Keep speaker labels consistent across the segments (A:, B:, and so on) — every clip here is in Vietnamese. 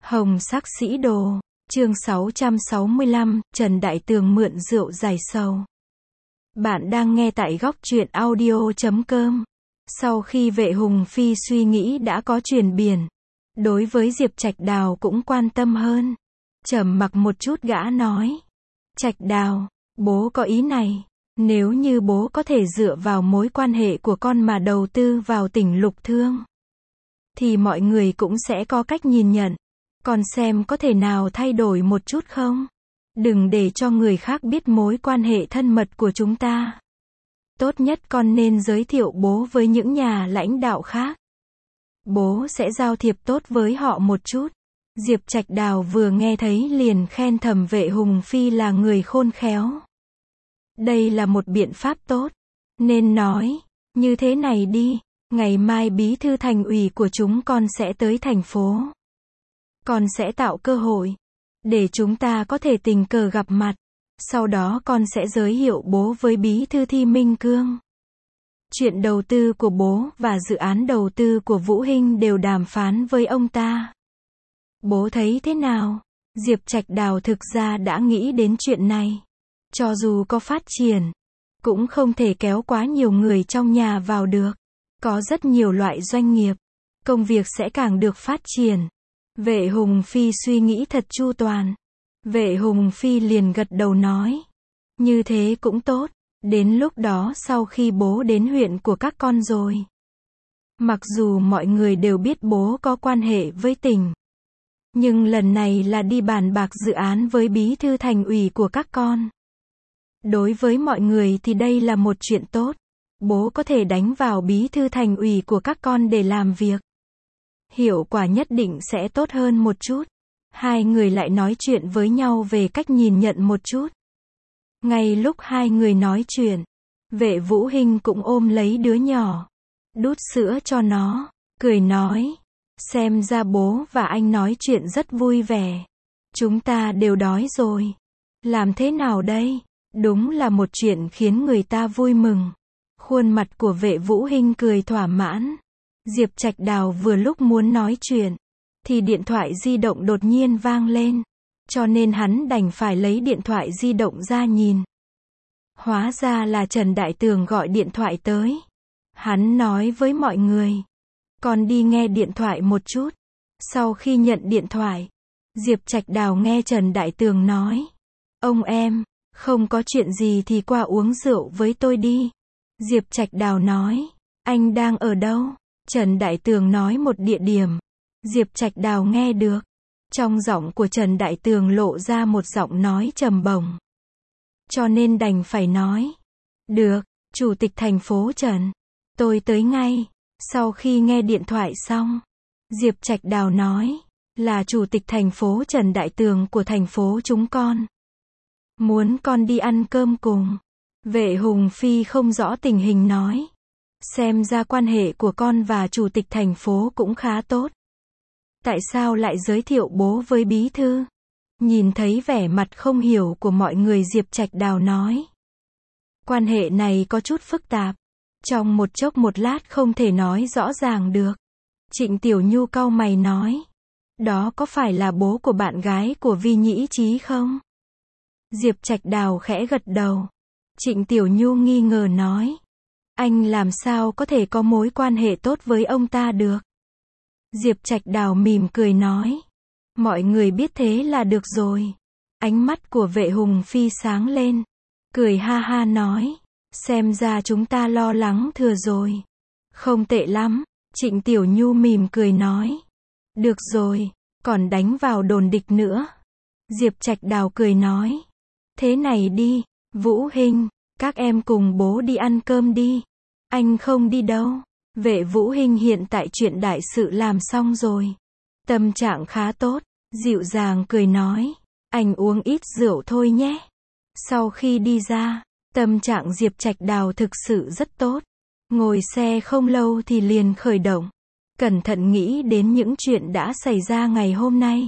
A: Hồng sắc sĩ đồ, chương 665, Trần Đại Tường mượn rượu giải sầu. Bạn đang nghe tại góc truyện audio.com. Sau khi Vệ Hùng Phi suy nghĩ đã có chuyển biển, đối với Diệp Trạch Đào cũng quan tâm hơn. Trầm mặc một chút gã nói. Trạch Đào, bố có ý này. Nếu như bố có thể dựa vào mối quan hệ của con mà đầu tư vào tỉnh Lục Thương, thì mọi người cũng sẽ có cách nhìn nhận. Con xem có thể nào thay đổi một chút không? Đừng để cho người khác biết mối quan hệ thân mật của chúng ta. Tốt nhất con nên giới thiệu bố với những nhà lãnh đạo khác. Bố sẽ giao thiệp tốt với họ một chút. Diệp Trạch Đào vừa nghe thấy liền khen thầm Vệ Hùng Phi là người khôn khéo. Đây là một biện pháp tốt. Nên nói, như thế này đi, ngày mai bí thư thành ủy của chúng con sẽ tới thành phố. Con sẽ tạo cơ hội để chúng ta có thể tình cờ gặp mặt. Sau đó con sẽ giới thiệu bố với bí thư Thi Minh Cương. Chuyện đầu tư của bố và dự án đầu tư của Vũ Hinh đều đàm phán với ông ta. Bố thấy thế nào? Diệp Trạch Đào thực ra đã nghĩ đến chuyện này. Cho dù có phát triển, cũng không thể kéo quá nhiều người trong nhà vào được. Có rất nhiều loại doanh nghiệp, công việc sẽ càng được phát triển. Vệ Hùng Phi suy nghĩ thật chu toàn. Vệ Hùng Phi liền gật đầu nói. Như thế cũng tốt. Đến lúc đó sau khi bố đến huyện của các con rồi. Mặc dù mọi người đều biết bố có quan hệ với tỉnh. Nhưng lần này là đi bàn bạc dự án với bí thư thành ủy của các con. Đối với mọi người thì đây là một chuyện tốt. Bố có thể đánh vào bí thư thành ủy của các con để làm việc. Hiệu quả nhất định sẽ tốt hơn một chút. Hai người lại nói chuyện với nhau về cách nhìn nhận một chút. Ngay lúc hai người nói chuyện, Vệ Vũ Hinh cũng ôm lấy đứa nhỏ, đút sữa cho nó, cười nói. Xem ra bố và anh nói chuyện rất vui vẻ. Chúng ta đều đói rồi. Làm thế nào đây? Đúng là một chuyện khiến người ta vui mừng. Khuôn mặt của Vệ Vũ Hinh cười thỏa mãn. Diệp Trạch Đào vừa lúc muốn nói chuyện, thì điện thoại di động đột nhiên vang lên. Cho nên hắn đành phải lấy điện thoại di động ra nhìn. Hóa ra là Trần Đại Tường gọi điện thoại tới. Hắn nói với mọi người. Con đi nghe điện thoại một chút. Sau khi nhận điện thoại, Diệp Trạch Đào nghe Trần Đại Tường nói. Ông em, không có chuyện gì thì qua uống rượu với tôi đi. Diệp Trạch Đào nói. Anh đang ở đâu? Trần Đại Tường nói một địa điểm. Diệp Trạch Đào nghe được. Trong giọng của Trần Đại Tường lộ ra một giọng nói trầm bổng. Cho nên đành phải nói. Được, Chủ tịch thành phố Trần. Tôi tới ngay. Sau khi nghe điện thoại xong, Diệp Trạch Đào nói. Là Chủ tịch thành phố Trần Đại Tường của thành phố chúng con. Muốn con đi ăn cơm cùng. Vệ Hùng Phi không rõ tình hình nói. Xem ra quan hệ của con và Chủ tịch thành phố cũng khá tốt. Tại sao lại giới thiệu bố với bí thư? Nhìn thấy vẻ mặt không hiểu của mọi người, Diệp Trạch Đào nói. Quan hệ này có chút phức tạp. Trong một chốc một lát không thể nói rõ ràng được. Trịnh Tiểu Nhu cau mày nói. Đó có phải là bố của bạn gái của Vi Nhĩ Trí không? Diệp Trạch Đào khẽ gật đầu. Trịnh Tiểu Nhu nghi ngờ nói. Anh làm sao có thể có mối quan hệ tốt với ông ta được? Diệp Trạch Đào mỉm cười nói. Mọi người biết thế là được rồi. Ánh mắt của Vệ Hùng Phi sáng lên. Cười ha ha nói. Xem ra chúng ta lo lắng thừa rồi. Không tệ lắm. Trịnh Tiểu Nhu mỉm cười nói. Được rồi, còn đánh vào đồn địch nữa. Diệp Trạch Đào cười nói. Thế này đi, Vũ Hinh, các em cùng bố đi ăn cơm đi. Anh không đi đâu. Vệ Vũ Hinh hiện tại chuyện đại sự làm xong rồi. Tâm trạng khá tốt, dịu dàng cười nói. Anh uống ít rượu thôi nhé. Sau khi đi ra, tâm trạng Diệp Trạch Đào thực sự rất tốt. Ngồi xe không lâu thì liền khởi động. Cẩn thận nghĩ đến những chuyện đã xảy ra ngày hôm nay.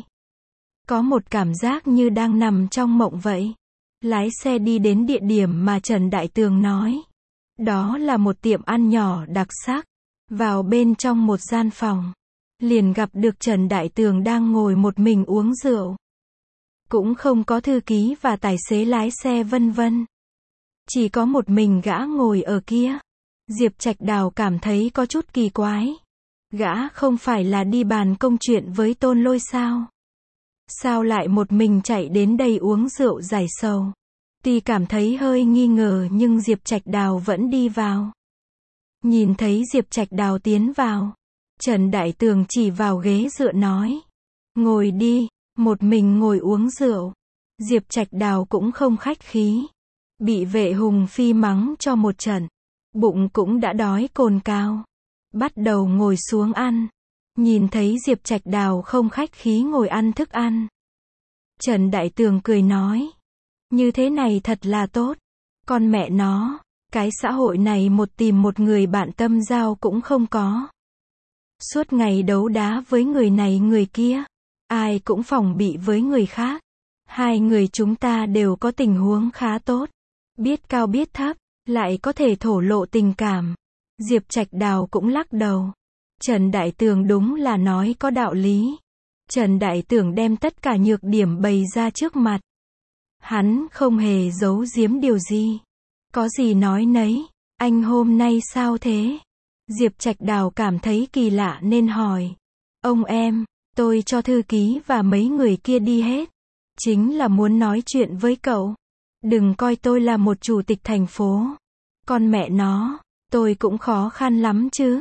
A: Có một cảm giác như đang nằm trong mộng vậy. Lái xe đi đến địa điểm mà Trần Đại Tường nói. Đó là một tiệm ăn nhỏ đặc sắc. Vào bên trong một gian phòng, liền gặp được Trần Đại Tường đang ngồi một mình uống rượu. Cũng không có thư ký và tài xế lái xe vân vân. Chỉ có một mình gã ngồi ở kia. Diệp Trạch Đào cảm thấy có chút kỳ quái. Gã không phải là đi bàn công chuyện với Tôn Lôi sao? Sao lại một mình chạy đến đây uống rượu giải sầu? Tuy cảm thấy hơi nghi ngờ nhưng Diệp Trạch Đào vẫn đi vào. Nhìn thấy Diệp Trạch Đào tiến vào, Trần Đại Tường chỉ vào ghế dựa nói. Ngồi đi, một mình ngồi uống rượu. Diệp Trạch Đào cũng không khách khí. Bị vệ Hùng Phi mắng cho một trận. Bụng cũng đã đói cồn cào. Bắt đầu ngồi xuống ăn. Nhìn thấy Diệp Trạch Đào không khách khí ngồi ăn thức ăn. Trần Đại Tường cười nói. Như thế này thật là tốt. Con mẹ nó, cái xã hội này tìm một người bạn tâm giao cũng không có. Suốt ngày đấu đá với người này người kia. Ai cũng phòng bị với người khác. Hai người chúng ta đều có tình huống khá tốt. Biết cao biết thấp, lại có thể thổ lộ tình cảm. Diệp Trạch Đào cũng lắc đầu. Trần Đại Tường đúng là nói có đạo lý. Trần Đại Tường đem tất cả nhược điểm bày ra trước mặt. Hắn không hề giấu giếm điều gì. Có gì nói nấy. Anh hôm nay sao thế? Diệp Trạch Đào cảm thấy kỳ lạ nên hỏi. Ông em, tôi cho thư ký và mấy người kia đi hết. Chính là muốn nói chuyện với cậu. Đừng coi tôi là một chủ tịch thành phố. Con mẹ nó, tôi cũng khó khăn lắm chứ.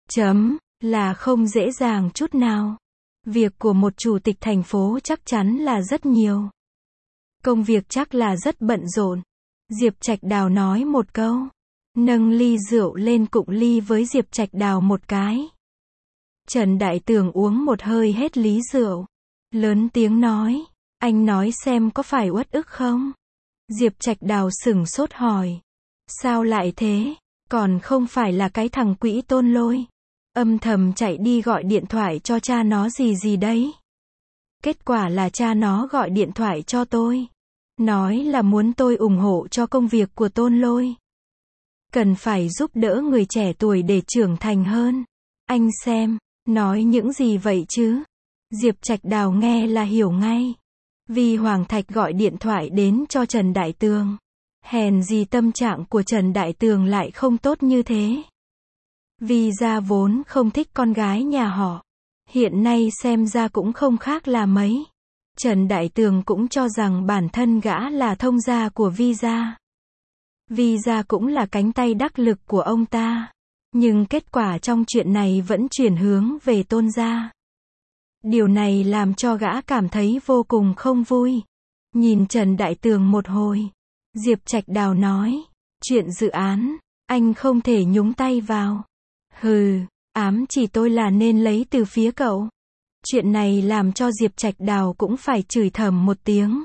A: Là không dễ dàng chút nào. Việc của một chủ tịch thành phố chắc chắn là rất nhiều. Công việc chắc là rất bận rộn. Diệp Trạch Đào nói một câu. Nâng ly rượu lên cụng ly với Diệp Trạch Đào một cái. Trần Đại Tường uống một hơi hết lý rượu. Lớn tiếng nói. Anh nói xem có phải uất ức không? Diệp Trạch Đào sửng sốt hỏi. Sao lại thế? Còn không phải là cái thằng quỹ Tôn Lôi. Âm thầm chạy đi gọi điện thoại cho cha nó gì đấy. Kết quả là cha nó gọi điện thoại cho tôi. Nói là muốn tôi ủng hộ cho công việc của Tôn Lôi. Cần phải giúp đỡ người trẻ tuổi để trưởng thành hơn. Anh xem, nói những gì vậy chứ? Diệp Trạch Đào nghe là hiểu ngay. Vì Hoàng Thạch gọi điện thoại đến cho Trần Đại Tường. Hèn gì tâm trạng của Trần Đại Tường lại không tốt như thế. Vì gia vốn không thích con gái nhà họ. Hiện nay xem ra cũng không khác là mấy. Trần Đại Tường cũng cho rằng bản thân gã là thông gia của Vi gia. Vi gia cũng là cánh tay đắc lực của ông ta. Nhưng kết quả trong chuyện này vẫn chuyển hướng về Tôn gia. Điều này làm cho gã cảm thấy vô cùng không vui. Nhìn Trần Đại Tường một hồi. Diệp Trạch Đào nói. Chuyện dự án, anh không thể nhúng tay vào. Hừ, ám chỉ tôi là nên lấy từ phía cậu. Chuyện này làm cho Diệp Trạch Đào cũng phải chửi thầm một tiếng.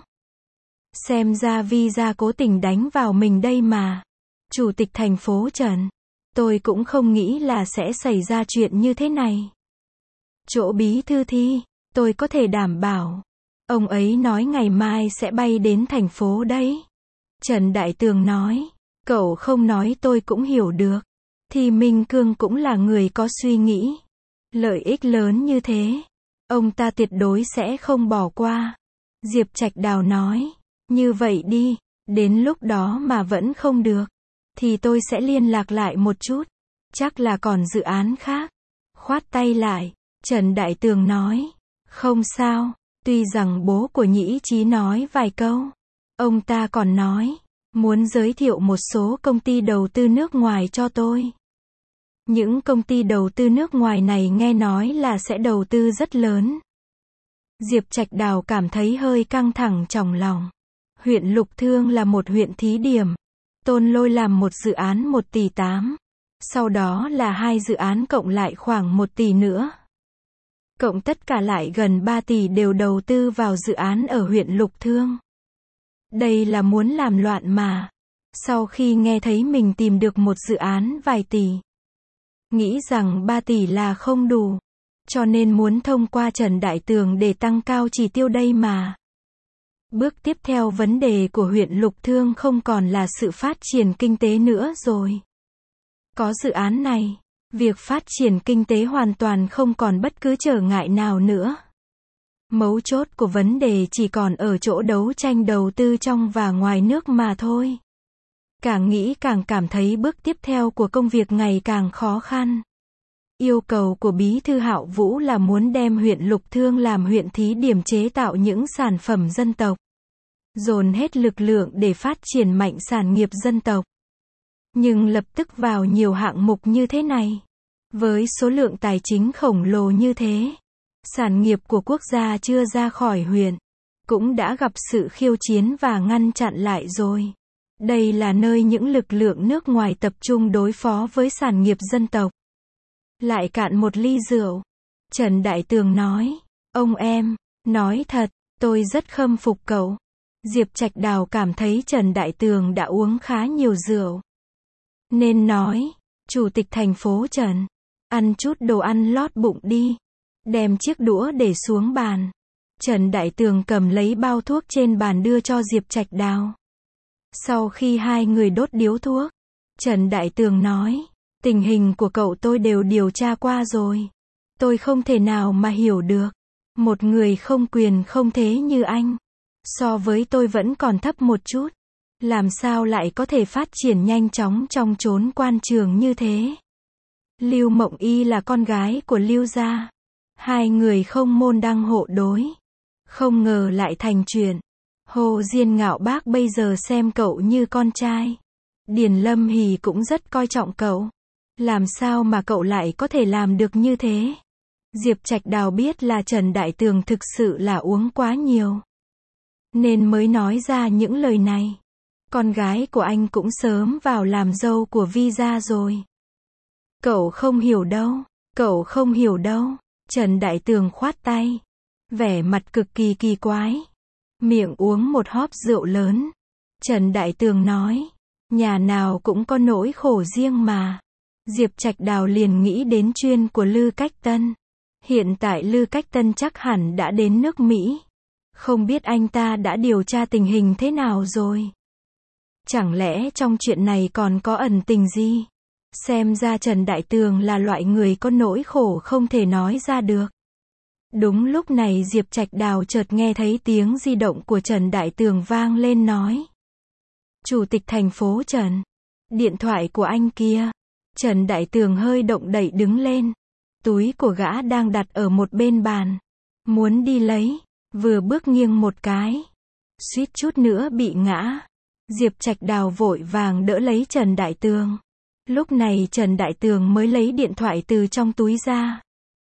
A: Xem ra Vi gia cố tình đánh vào mình đây mà. Chủ tịch thành phố Trần. Tôi cũng không nghĩ là sẽ xảy ra chuyện như thế này. Chỗ bí thư Thi, tôi có thể đảm bảo. Ông ấy nói ngày mai sẽ bay đến thành phố đấy. Trần Đại Tường nói. Cậu không nói tôi cũng hiểu được. Thì Minh Cương cũng là người có suy nghĩ. Lợi ích lớn như thế. Ông ta tuyệt đối sẽ không bỏ qua. Diệp Trạch Đào nói. Như vậy đi, đến lúc đó mà vẫn không được. Thì tôi sẽ liên lạc lại một chút. Chắc là còn dự án khác. Khoát tay lại. Trần Đại Tường nói. Không sao, tuy rằng bố của Nhĩ Chí nói vài câu. Ông ta còn nói. Muốn giới thiệu một số công ty đầu tư nước ngoài cho tôi. Những công ty đầu tư nước ngoài này nghe nói là sẽ đầu tư rất lớn. Diệp Trạch Đào cảm thấy hơi căng thẳng trong lòng. Huyện Lục Thương là một huyện thí điểm. Tôn Lôi làm một dự án 1,8 tỷ. Sau đó là 2 dự án cộng lại khoảng 1 tỷ nữa. Cộng tất cả lại gần 3 tỷ đều đầu tư vào dự án ở huyện Lục Thương. Đây là muốn làm loạn mà. Sau khi nghe thấy mình tìm được một dự án vài tỷ. Nghĩ rằng 3 tỷ là không đủ. Cho nên muốn thông qua Trần Đại Tường để tăng cao chỉ tiêu đây mà. Bước tiếp theo vấn đề của huyện Lục Thương không còn là sự phát triển kinh tế nữa rồi. Có dự án này, Việc phát triển kinh tế hoàn toàn không còn bất cứ trở ngại nào nữa. Mấu chốt của vấn đề chỉ còn ở chỗ đấu tranh đầu tư trong và ngoài nước mà thôi. Càng nghĩ càng cảm thấy bước tiếp theo của công việc ngày càng khó khăn. Yêu cầu của Bí thư Hạo Vũ là muốn đem huyện Lục Thương làm huyện thí điểm chế tạo những sản phẩm dân tộc. Dồn hết lực lượng để phát triển mạnh sản nghiệp dân tộc. Nhưng lập tức vào nhiều hạng mục như thế này. Với số lượng tài chính khổng lồ như thế, sản nghiệp của quốc gia chưa ra khỏi huyện, cũng đã gặp sự khiêu chiến và ngăn chặn lại rồi. Đây là nơi những lực lượng nước ngoài tập trung đối phó với sản nghiệp dân tộc. Lại cạn một ly rượu. Trần Đại Tường nói, ông em, nói thật, tôi rất khâm phục cậu. Diệp Trạch Đào cảm thấy Trần Đại Tường đã uống khá nhiều rượu. Nên nói, Chủ tịch thành phố Trần, ăn chút đồ ăn lót bụng đi. Đem chiếc đũa để xuống bàn. Trần Đại Tường cầm lấy bao thuốc trên bàn đưa cho Diệp Trạch Đào. Sau khi hai người đốt điếu thuốc, Trần Đại Tường nói, tình hình của cậu tôi đều điều tra qua rồi. Tôi không thể nào mà hiểu được. Một người không quyền không thế như anh, so với tôi vẫn còn thấp một chút. Làm sao lại có thể phát triển nhanh chóng trong chốn quan trường như thế? Lưu Mộng Y là con gái của Lưu gia. Hai người không môn đăng hộ đối. Không ngờ lại thành chuyện. Hồ Diên Ngạo bác bây giờ xem cậu như con trai. Điền Lâm Hỷ cũng rất coi trọng cậu. Làm sao mà cậu lại có thể làm được như thế? Diệp Trạch Đào biết là Trần Đại Tường thực sự là uống quá nhiều, nên mới nói ra những lời này. Con gái của anh cũng sớm vào làm dâu của Vi gia rồi. Cậu không hiểu đâu, cậu không hiểu đâu. Trần Đại Tường khoát tay, vẻ mặt cực kỳ kỳ quái. Miệng uống một hóp rượu lớn. Trần Đại Tường nói, nhà nào cũng có nỗi khổ riêng mà. Diệp Trạch Đào liền nghĩ đến chuyên của Lư Cách Tân. Hiện tại Lư Cách Tân chắc hẳn đã đến nước Mỹ. Không biết anh ta đã điều tra tình hình thế nào rồi. Chẳng lẽ trong chuyện này còn có ẩn tình gì? Xem ra Trần Đại Tường là loại người có nỗi khổ không thể nói ra được. Đúng lúc này Diệp Trạch Đào chợt nghe thấy tiếng di động của Trần Đại Tường vang lên nói. Chủ tịch thành phố Trần. Điện thoại của anh kia. Trần Đại Tường hơi động đậy đứng lên. Túi của gã đang đặt ở một bên bàn. Muốn đi lấy. Vừa bước nghiêng một cái. Suýt chút nữa bị ngã. Diệp Trạch Đào vội vàng đỡ lấy Trần Đại Tường. Lúc này Trần Đại Tường mới lấy điện thoại từ trong túi ra.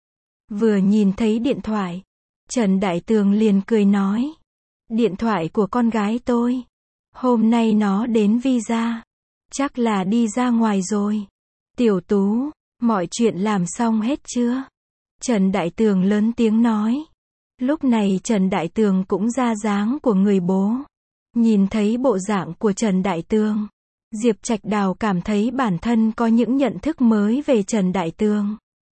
A: Vừa nhìn thấy điện thoại, Trần Đại Tường liền cười nói. Điện thoại của con gái tôi. Hôm nay nó đến Vi gia. Chắc là đi ra ngoài rồi. Tiểu Tú, mọi chuyện làm xong hết chưa? Trần Đại Tường lớn tiếng nói. Lúc này Trần Đại Tường cũng ra dáng của người bố. Nhìn thấy bộ dạng của Trần Đại Tường, Diệp Trạch Đào cảm thấy bản thân có những nhận thức mới về Trần Đại Tường.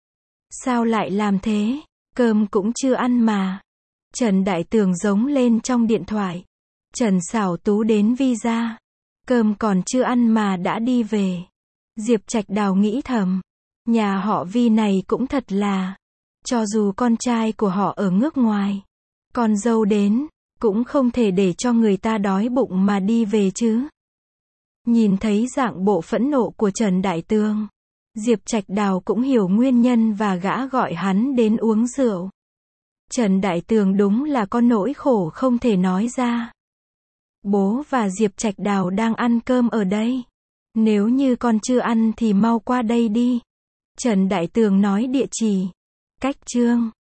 A: Sao lại làm thế? Cơm cũng chưa ăn mà. Trần Đại Tường giống lên trong điện thoại. Trần Xảo Tú đến Vi gia. Cơm còn chưa ăn mà đã đi về. Diệp Trạch Đào nghĩ thầm. Nhà họ Vi này cũng thật là. Cho dù con trai của họ ở nước ngoài, con dâu đến, cũng không thể để cho người ta đói bụng mà đi về chứ. Nhìn thấy dạng bộ phẫn nộ của Trần Đại Tường, Diệp Trạch Đào cũng hiểu nguyên nhân và gã gọi hắn đến uống rượu. Trần Đại Tường đúng là có nỗi khổ không thể nói ra. Bố và Diệp Trạch Đào đang ăn cơm ở đây. Nếu như con chưa ăn thì mau qua đây đi. Trần Đại Tường nói địa chỉ. Cách Trương.